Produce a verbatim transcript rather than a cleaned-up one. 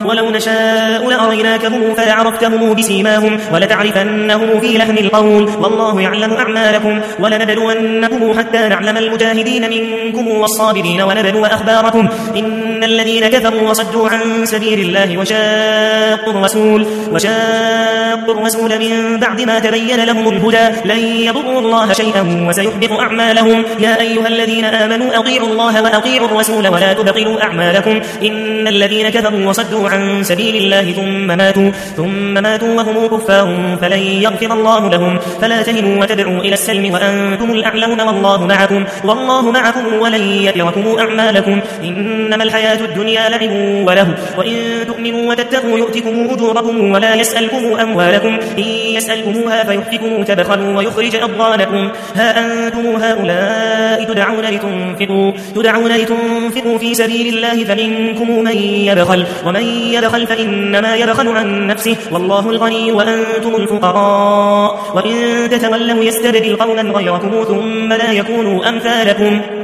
ولو نشاء لأريناكهم فلعرفتهم بسيماهم ولتعرفنهم في لحن القول والله يعلم أعمالكم ولنبلونكم حتى نعلم المجاهدين منكم والصابرين ونبلو أخباركم إن الذين كفروا وصدوا عن سبيل الله وشاقوا الرسول وشاقوا الرسول من بعد ما تبين لهم الهدى لن يضروا الله شيئا وسيحبط أعمالهم يا أيها الذين آمنوا أطيعوا الله وأطيعوا الرسول ولا تبطلوا أعمالكم إن الذين كفروا وصدوا عن سبيل الله ثم ماتوا ثم ماتوا وهم كفار فلن يغفر الله لهم فلا تهنوا وتدعوا إلى السلم وأنتم الأعلون والله معكم والله معكم ولن يتركم أعمالكم إنما الحياة الدنيا لعب وله وإن تؤمنوا وتتقوا يؤتكم أجوركم ولا يسألكم أموالكم إن يسألكموها فيحفكم تبخلوا ويخرج أضغانكم ها أنتم هؤلاء تدعون لتنفقوا تدعون لتنفقوا في سبيل الله فمنكم من يبخل ومن يبخل فإنما يبخل عن نفسه والله الغني وأنتم الفقراء وإن تتولوا يستبدل قوما غيركم ثم لا يكونوا أمثالكم